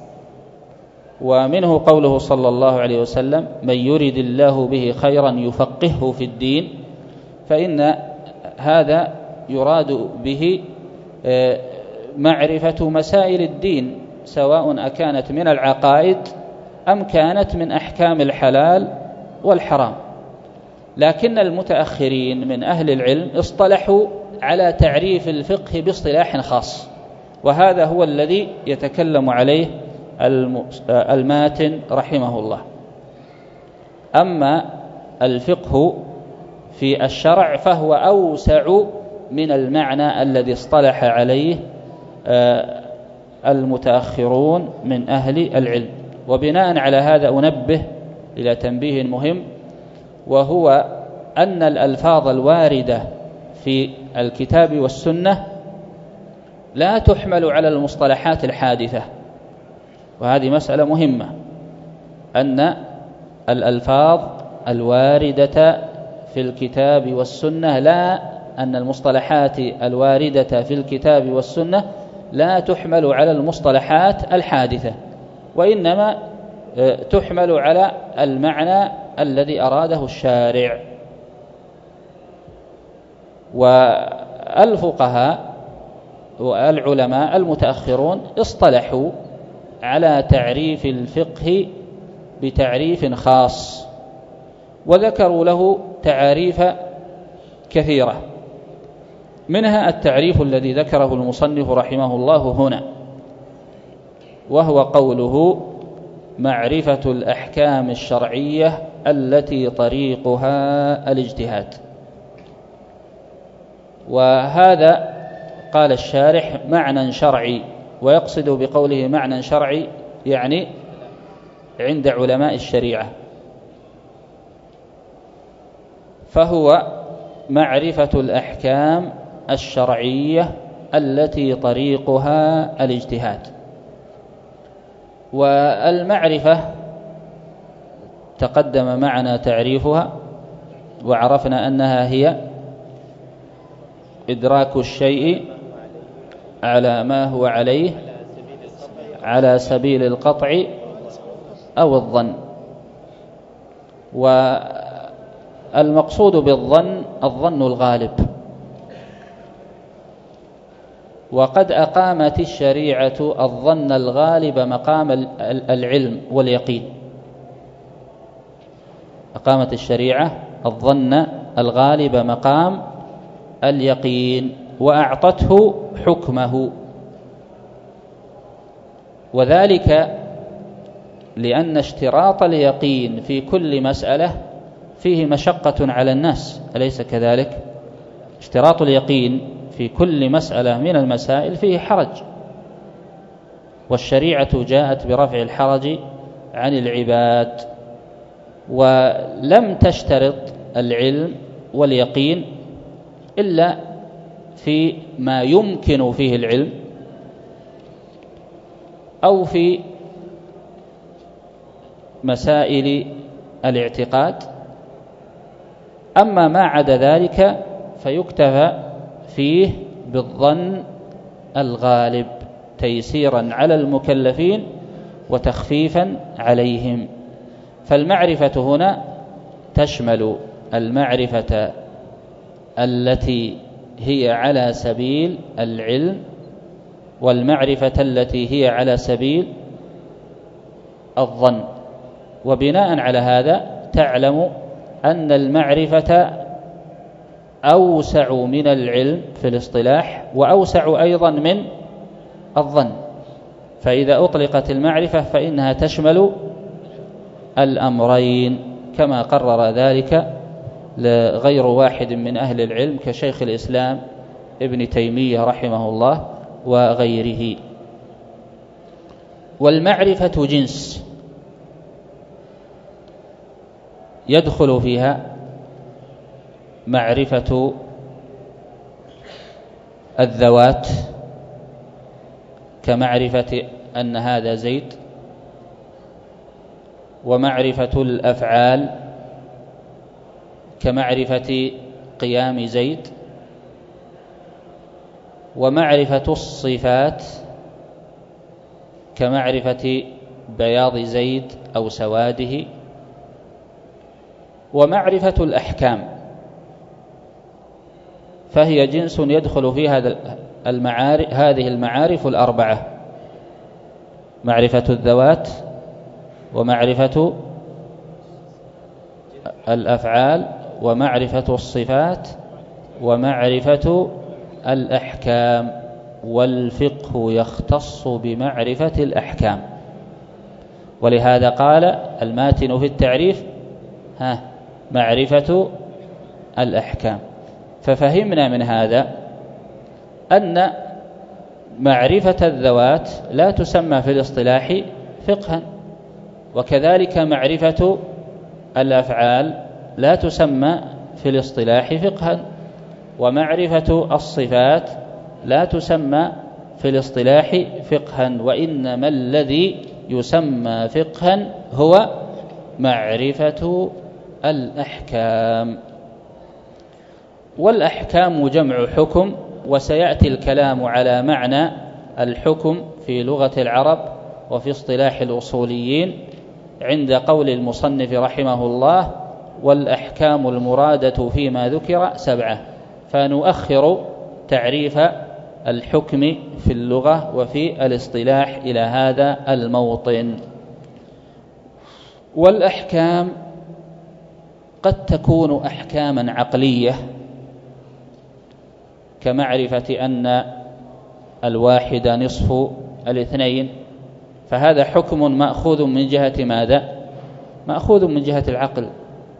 ومنه قوله صلى الله عليه وسلم من يرد الله به خيرا يفقهه في الدين، فإن هذا يراد به معرفة مسائل الدين سواء أكانت من العقائد أم كانت من أحكام الحلال والحرام. لكن المتأخرين من أهل العلم اصطلحوا على تعريف الفقه باصطلاح خاص، وهذا هو الذي يتكلم عليه الماتن رحمه الله. أما الفقه في الشرع فهو أوسع من المعنى الذي اصطلح عليه المتأخرون من أهل العلم. وبناء على هذا أنبه إلى تنبيه مهم، وهو أن الألفاظ الواردة في الكتاب والسنة لا تحمل على المصطلحات الحادثة، وهذه مسألة مهمة، أن الألفاظ الواردة في الكتاب والسنة أن المصطلحات الواردة في الكتاب والسنة لا تحمل على المصطلحات الحادثة، وإنما تحمل على المعنى الذي أراده الشارع. والفقهاء والعلماء المتأخرون اصطلحوا على تعريف الفقه بتعريف خاص، وذكروا له تعاريف كثيرة، منها التعريف الذي ذكره المصنف رحمه الله هنا، وهو قوله: معرفة الأحكام الشرعية التي طريقها الاجتهاد. وهذا قال الشارح معنى شرعي، ويقصد بقوله معنى شرعي يعني عند علماء الشريعة، فهو معرفة الأحكام الشرعية التي طريقها الاجتهاد. والمعرفة تقدم معنا تعريفها، وعرفنا أنها هي إدراك الشيء على ما هو عليه على سبيل القطع أو الظن. والمقصود بالظن الظن الغالب. وقد أقامت الشريعة الظن الغالب مقام العلم واليقين. أقامت الشريعة الظن الغالب مقام اليقين، وأعطته حكمه، وذلك لأن اشتراط اليقين في كل مسألة فيه مشقة على الناس، أليس كذلك؟ اشتراط اليقين في كل مسألة من المسائل فيه حرج، والشريعة جاءت برفع الحرج عن العباد، ولم تشترط العلم واليقين إلا في ما يمكن فيه العلم أو في مسائل الاعتقاد. أما ما عدا ذلك فيكتفى فيه بالظن الغالب تيسيرا على المكلفين وتخفيفا عليهم. فالمعرفة هنا تشمل المعرفة التي هي على سبيل العلم، والمعرفة التي هي على سبيل الظن. وبناء على هذا تعلم أن المعرفة أوسع من العلم في الاصطلاح، وأوسع أيضا من الظن. فإذا أطلقت المعرفة فإنها تشمل الأمرين، كما قرر ذلك لغير واحد من أهل العلم كشيخ الإسلام ابن تيمية رحمه الله وغيره. والمعرفة جنس يدخل فيها معرفة الذوات، كمعرفة أن هذا زيد، ومعرفة الأفعال كمعرفة قيام زيد، ومعرفة الصفات كمعرفة بياض زيد أو سواده، ومعرفة الأحكام فهي جنس يدخل في هذا هذه المعارف الأربعة: معرفة الذوات، ومعرفة الأفعال، ومعرفة الصفات، ومعرفة الأحكام. والفقه يختص بمعرفة الأحكام، ولهذا قال الماتن في التعريف معرفة الأحكام. ففهمنا من هذا أن معرفة الذوات لا تسمى في الاصطلاح فقها، وكذلك معرفة الأفعال لا تسمى في الاصطلاح فقها، ومعرفة الصفات لا تسمى في الاصطلاح فقها، وإنما الذي يسمى فقها هو معرفة الأحكام. والأحكام جمع حكم، وسيأتي الكلام على معنى الحكم في لغة العرب وفي اصطلاح الأصوليين عند قول المصنف رحمه الله: والأحكام المرادة فيما ذكر 7. فنؤخر تعريف الحكم في اللغة وفي الاصطلاح إلى هذا الموطن. والأحكام قد تكون أحكاما عقلية، كمعرفة أن الواحد نصف الاثنين، فهذا حكم مأخوذ من جهة ماذا؟ مأخوذ من جهة العقل.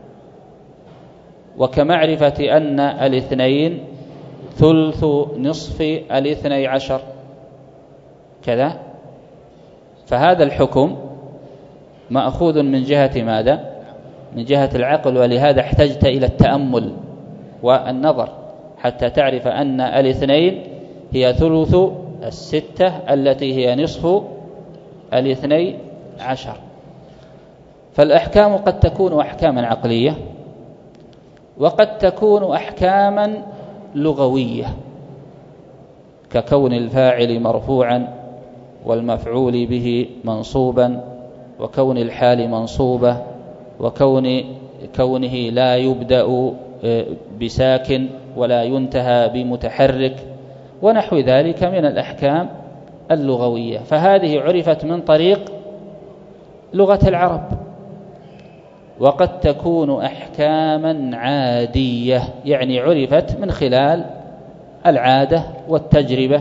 وكمعرفة أن الاثنين ثلث نصف 12 كذا، فهذا الحكم مأخوذ من جهة ماذا؟ من جهة العقل. ولهذا احتجت إلى التأمل والنظر حتى تعرف أن الاثنين هي ثلث 6 التي هي نصف 12. فالأحكام قد تكون أحكاما عقلية، وقد تكون أحكاما لغوية، ككون الفاعل مرفوعا والمفعول به منصوبا، وكون الحال منصوبة، وكونه لا يبدأ بساكن ولا ينتهى بمتحرك، ونحو ذلك من الأحكام اللغوية. فهذه عرفت من طريق لغة العرب. وقد تكون أحكاما عادية، يعني عرفت من خلال العادة والتجربة،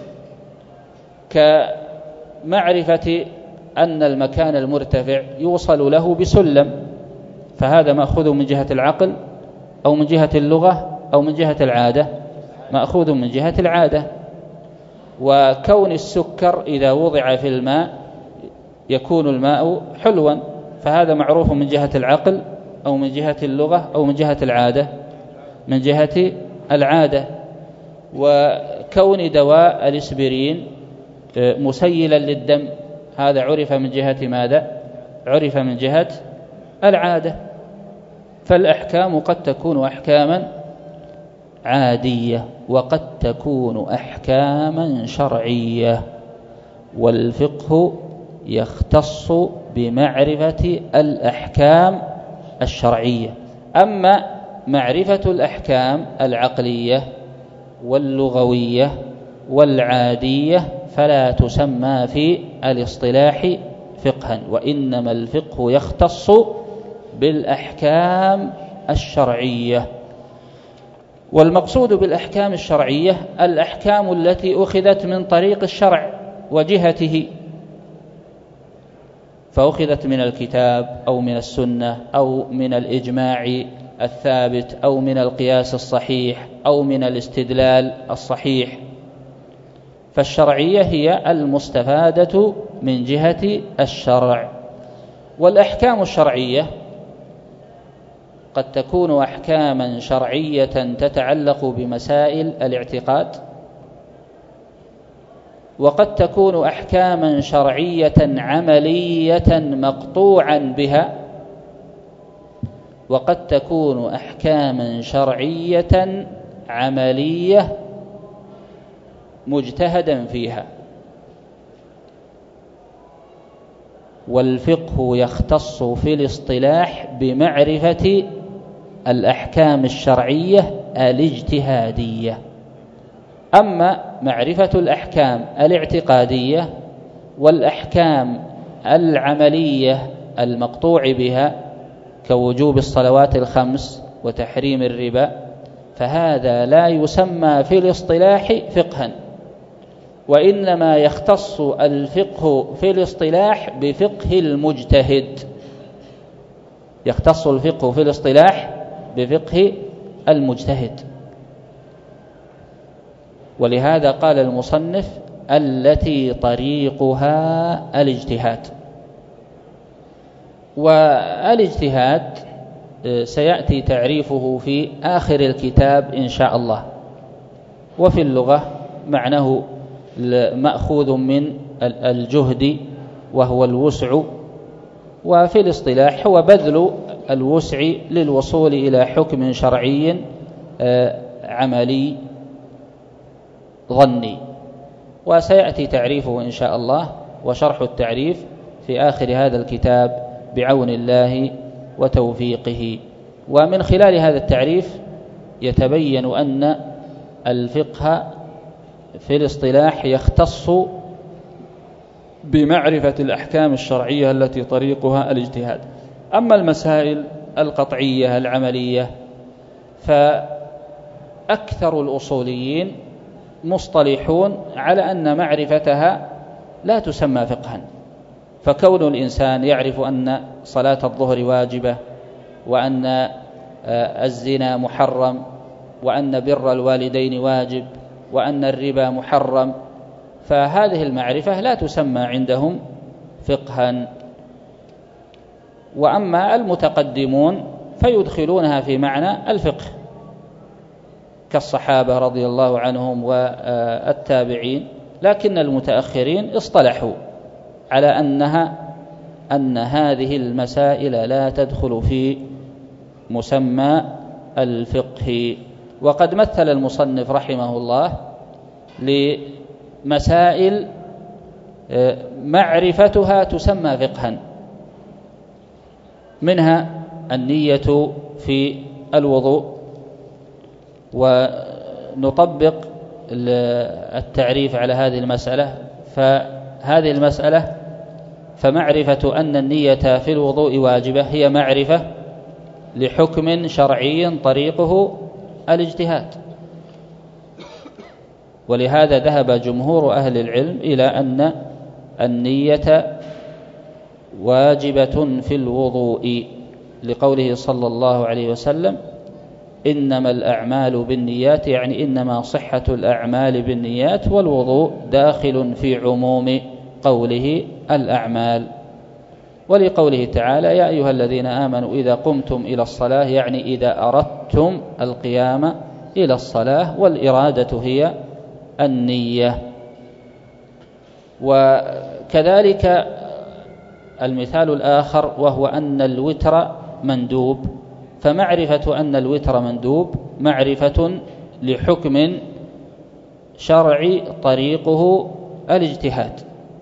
كمعرفة أن المكان المرتفع يوصل له بسلم، فهذا مأخوذ من جهة العقل أو من جهة اللغة أو من جهة العادة؟ مأخوذ من جهة العادة. وكون السكر إذا وضع في الماء يكون الماء حلوا، فهذا معروف من جهة العقل أو من جهة اللغة أو من جهة العادة؟ من جهة العادة. وكون دواء الإسبرين مسيلا للدم، هذا عرف من جهة ماذا؟ عرف من جهة العادة. فالأحكام قد تكون أحكاما عادية، وقد تكون أحكاما شرعية. والفقه يختص بمعرفة الأحكام الشرعية. أما معرفة الأحكام العقلية واللغوية والعادية فلا تسمى في الاصطلاح فقها، وإنما الفقه يختص بالأحكام الشرعية. والمقصود بالأحكام الشرعية الأحكام التي أخذت من طريق الشرع وجهته، فأخذت من الكتاب أو من السنة أو من الإجماع الثابت أو من القياس الصحيح أو من الاستدلال الصحيح. فالشرعية هي المستفادة من جهة الشرع. والأحكام الشرعية قد تكون أحكاما شرعية تتعلق بمسائل الاعتقاد، وقد تكون أحكاما شرعية عملية مقطوعا بها، وقد تكون أحكاما شرعية عملية مجتهدا فيها. والفقه يختص في الاصطلاح بمعرفة الأحكام الشرعية الاجتهادية. أما معرفة الأحكام الاعتقادية والأحكام العملية المقطوع بها كوجوب الصلوات الخمس وتحريم الربا، فهذا لا يسمى في الاصطلاح فقها، وإنما يختص الفقه في الاصطلاح بفقه المجتهد، يختص الفقه في الاصطلاح بفقه المجتهد. ولهذا قال المصنف التي طريقها الاجتهاد. والاجتهاد سيأتي تعريفه في آخر الكتاب إن شاء الله. وفي اللغة معناه مأخوذ من الجهد وهو الوسع، وفي الاصطلاح هو بذل الوسع للوصول إلى حكم شرعي عملي ظني. وسيأتي تعريفه إن شاء الله وشرح التعريف في آخر هذا الكتاب بعون الله وتوفيقه. ومن خلال هذا التعريف يتبين أن الفقه في الاصطلاح يختص بمعرفة الأحكام الشرعية التي طريقها الاجتهاد. أما المسائل القطعية العملية فأكثر الأصوليين مصطلحون على أن معرفتها لا تسمى فقها. فكون الإنسان يعرف أن صلاة الظهر واجبة، وأن الزنا محرم، وأن بر الوالدين واجب، وأن الربا محرم، فهذه المعرفة لا تسمى عندهم فقها. وأما المتقدمون فيدخلونها في معنى الفقه كالصحابة رضي الله عنهم والتابعين، لكن المتأخرين اصطلحوا على أن هذه المسائل لا تدخل في مسمى الفقه. وقد مثل المصنف رحمه الله لمسائل معرفتها تسمى فقها، منها النية في الوضوء. ونطبق التعريف على هذه المسألة. فهذه المسألة فمعرفة أن النية في الوضوء واجبة هي معرفة لحكم شرعي طريقه الاجتهاد. ولهذا ذهب جمهور أهل العلم إلى أن النية واجبة في الوضوء، لقوله صلى الله عليه وسلم إنما الأعمال بالنيات، يعني إنما صحة الأعمال بالنيات، والوضوء داخل في عموم قوله الأعمال. ولقوله تعالى يا أيها الذين آمنوا إذا قمتم إلى الصلاة، يعني إذا أردتم القيام إلى الصلاة، والإرادة هي النية. وكذلك المثال الآخر وهو أن الوتر مندوب، فمعرفة أن الوتر مندوب معرفة لحكم شرعي طريقه الاجتهاد.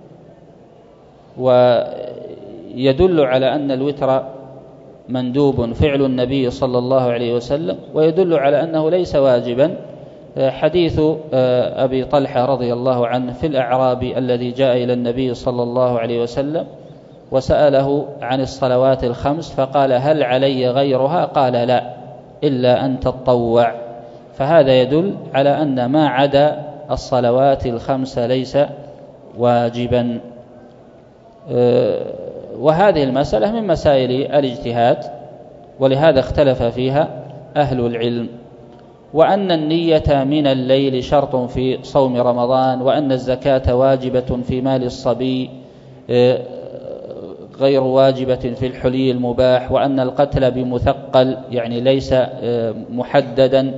ويدل على أن الوتر مندوب فعل النبي صلى الله عليه وسلم، ويدل على أنه ليس واجبا حديث أبي طلحة رضي الله عنه في الأعرابي الذي جاء إلى النبي صلى الله عليه وسلم وسأله عن الصلوات الخمس فقال هل علي غيرها؟ قال لا إلا أن تطوع. فهذا يدل على أن ما عدا الصلوات الخمس ليس واجبا. وهذه المسألة من مسائل الاجتهاد، ولهذا اختلف فيها أهل العلم. وأن النية من الليل شرط في صوم رمضان، وأن الزكاة واجبة في مال الصبي غير واجبة في الحلي المباح، وأن القتل بمثقل يعني ليس محددا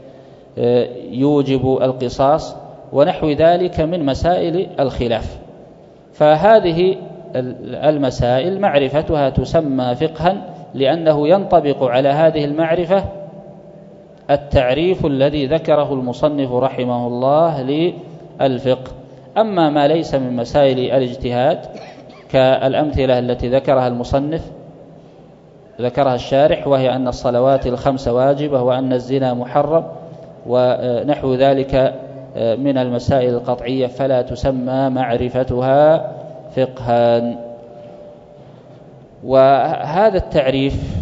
يوجب القصاص، ونحو ذلك من مسائل الخلاف. فهذه المسائل معرفتها تسمى فقها، لأنه ينطبق على هذه المعرفة التعريف الذي ذكره المصنف رحمه الله للفقه. أما ما ليس من مسائل الاجتهاد كالأمثلة التي ذكرها المصنف ذكرها الشارح، وهي أن الصلوات الخمس واجبة، وأن الزنا محرم، ونحو ذلك من المسائل القطعية فلا تسمى معرفتها فقها. وهذا التعريف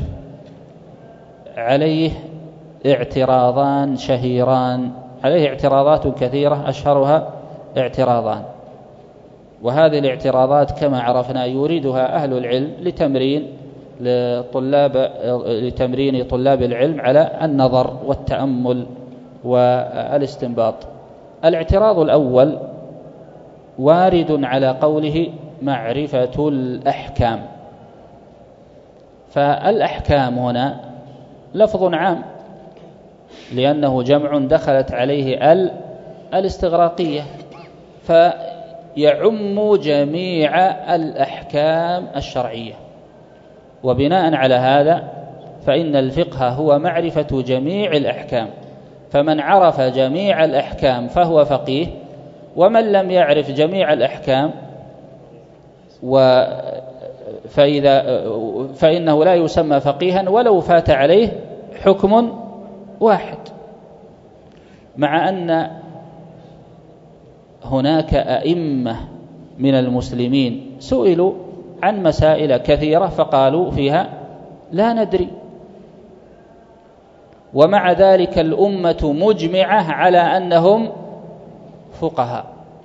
عليه اعتراضان شهيران، عليه اعتراضات كثيرة أشهرها اعتراضان، وهذه الاعتراضات كما عرفنا يريدها أهل العلم لتمرين طلاب العلم على النظر والتأمل والاستنباط. الاعتراض الأول وارد على قوله معرفة الأحكام، فالأحكام هنا لفظ عام لأنه جمع دخلت عليه الاستغراقية، فيعم جميع الأحكام الشرعية، وبناء على هذا فإن الفقه هو معرفة جميع الأحكام، فمن عرف جميع الأحكام فهو فقيه، ومن لم يعرف جميع الأحكام فإنه لا يسمى فقيها ولو فات عليه حكم واحد. مع أن هناك أئمة من المسلمين سئلوا عن مسائل كثيرة فقالوا فيها لا ندري، ومع ذلك الأمة مجمعة على أنهم فقهاء،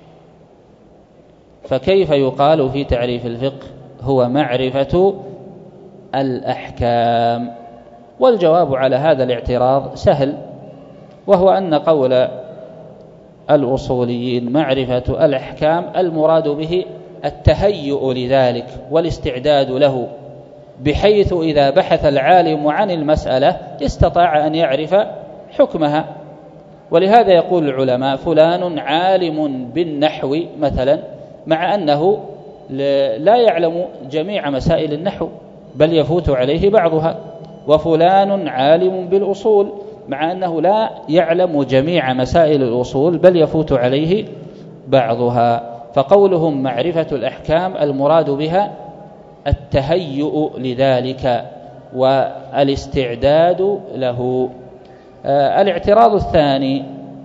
فكيف يقال في تعريف الفقه هو معرفة الأحكام؟ والجواب على هذا الاعتراض سهل، وهو أن قول الأصوليين معرفة الأحكام المراد به التهيؤ لذلك والاستعداد له، بحيث إذا بحث العالم عن المسألة استطاع أن يعرف حكمها. ولهذا يقول العلماء فلان عالم بالنحو مثلا، مع أنه لا يعلم جميع مسائل النحو بل يفوت عليه بعضها، وفلان عالم بالأصول مع أنه لا يعلم جميع مسائل الأصول بل يفوت عليه بعضها. فقولهم معرفة الأحكام المراد بها التهيؤ لذلك والاستعداد له. الاعتراض الثاني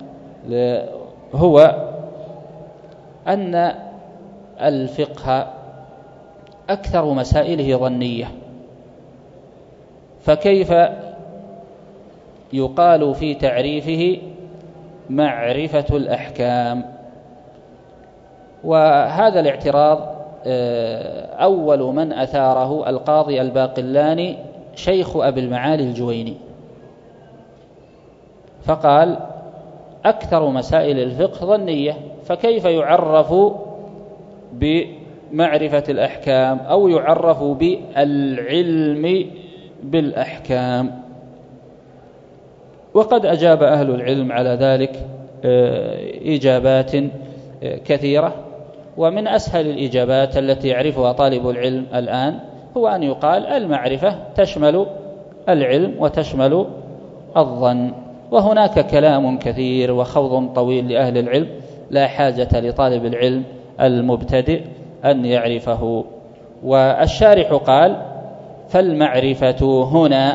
هو أن الفقه أكثر مسائله ظنية، فكيف يقال في تعريفه معرفة الأحكام؟ وهذا الاعتراض أول من أثاره القاضي الباقلاني شيخ أبي المعالي الجويني، فقال أكثر مسائل الفقه ظنية، فكيف يعرف بمعرفة الأحكام أو يعرف بالعلم بالأحكام؟ وقد أجاب أهل العلم على ذلك إجابات كثيرة، ومن أسهل الإجابات التي يعرفها طالب العلم الآن هو أن يقال المعرفة تشمل العلم وتشمل الظن. وهناك كلام كثير وخوض طويل لأهل العلم لا حاجة لطالب العلم المبتدئ أن يعرفه. والشارح قال فالمعرفة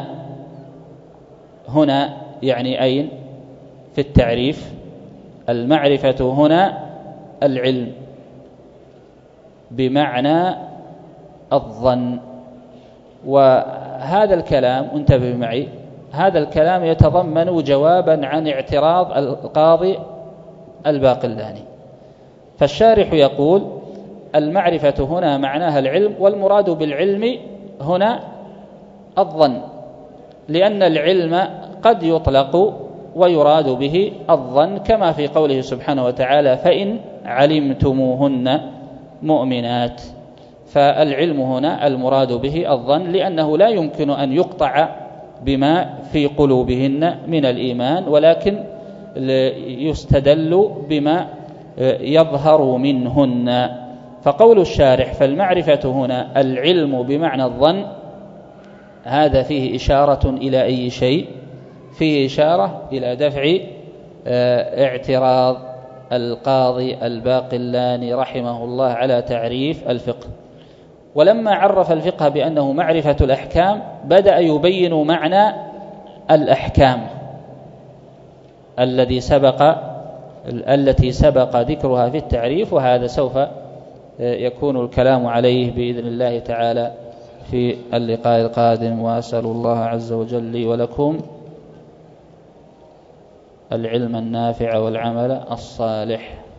هنا يعني أين في التعريف؟ المعرفة هنا العلم بمعنى الظن. وهذا الكلام انتبه معي، هذا الكلام يتضمن جوابا عن اعتراض القاضي الباقلاني. فالشارح يقول المعرفة هنا معناها العلم، والمراد بالعلم هنا الظن، لأن العلم قد يطلق ويراد به الظن، كما في قوله سبحانه وتعالى فإن علمتموهن مؤمنات. فالعلم هنا المراد به الظن، لأنه لا يمكن أن يقطع بما في قلوبهن من الإيمان، ولكن يستدل بما يظهر منهن. فقول الشارح فالمعرفة هنا العلم بمعنى الظن، هذا فيه إشارة إلى أي شيء؟ فيه إشارة إلى دفع اعتراض القاضي الباقلاني رحمه الله على تعريف الفقه. ولما عرف الفقه بأنه معرفة الأحكام بدأ يبين معنى الأحكام الذي سبق التي سبق ذكرها في التعريف، وهذا سوف يكون الكلام عليه بإذن الله تعالى في اللقاء القادم. وأسأل الله عز وجل لي ولكم العلم النافع والعمل الصالح.